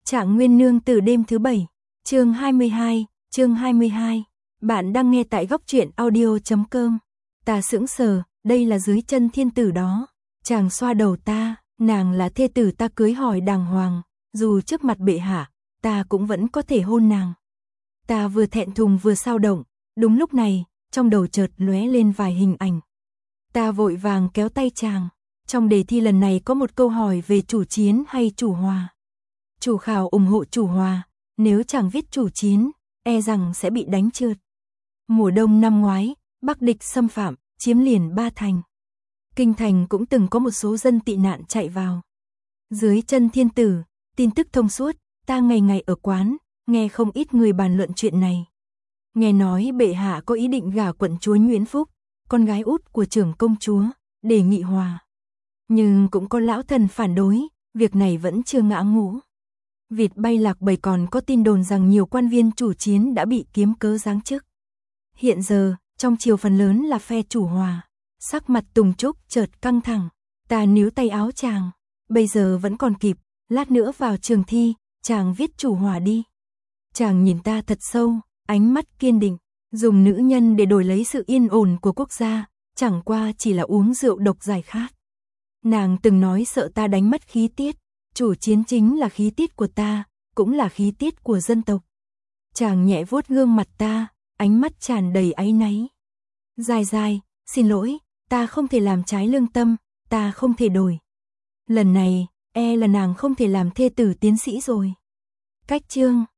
Trạng Nguyên Nương Tử đêm thứ 7, chương 22. Bạn đang nghe tại góc truyện audio.com. Ta sững sờ, đây là dưới chân thiên tử đó. Chàng xoa đầu ta, nàng là thê tử ta cưới hỏi đàng hoàng, dù trước mặt bệ hạ, ta cũng vẫn có thể hôn nàng. Ta vừa thẹn thùng vừa sao động, đúng lúc này, trong đầu chợt lóe lên vài hình ảnh. Ta vội vàng kéo tay chàng, trong đề thi lần này có một câu hỏi về chủ chiến hay chủ hòa. Chủ khảo ủng hộ chủ hòa, nếu chàng viết chủ chiến, e rằng sẽ bị đánh trượt. Mùa đông năm ngoái, Bắc địch xâm phạm, chiếm liền 3 thành. Kinh thành cũng từng có một số dân tị nạn chạy vào. Dưới chân thiên tử, tin tức thông suốt, ta ngày ngày ở quán, nghe không ít người bàn luận chuyện này. Nghe nói bệ hạ có ý định gả quận chúa Nguyễn Phúc, con gái út của trưởng công chúa, để nghị hòa. Nhưng cũng có lão thần phản đối, việc này vẫn chưa ngã ngũ. Vịt bay lạc bầy còn có tin đồn rằng nhiều quan viên chủ chiến đã bị kiếm cớ giáng chức. Hiện giờ, trong triều phần lớn là phe chủ hòa. Sắc mặt Tùng Trúc chợt căng thẳng, ta níu tay áo chàng, bây giờ vẫn còn kịp, lát nữa vào trường thi, chàng viết chủ hòa đi. Chàng nhìn ta thật sâu, ánh mắt kiên định, dùng nữ nhân để đổi lấy sự yên ổn của quốc gia, chẳng qua chỉ là uống rượu độc giải khát. Nàng từng nói sợ ta đánh mất khí tiết, chủ chiến chính là khí tiết của ta, cũng là khí tiết của dân tộc. Chàng nhẹ vuốt gương mặt ta, ánh mắt tràn đầy áy náy. Dài, xin lỗi, ta không thể làm trái lương tâm, ta không thể đổi. Lần này, e là nàng không thể làm thê tử tiến sĩ rồi. Cách chương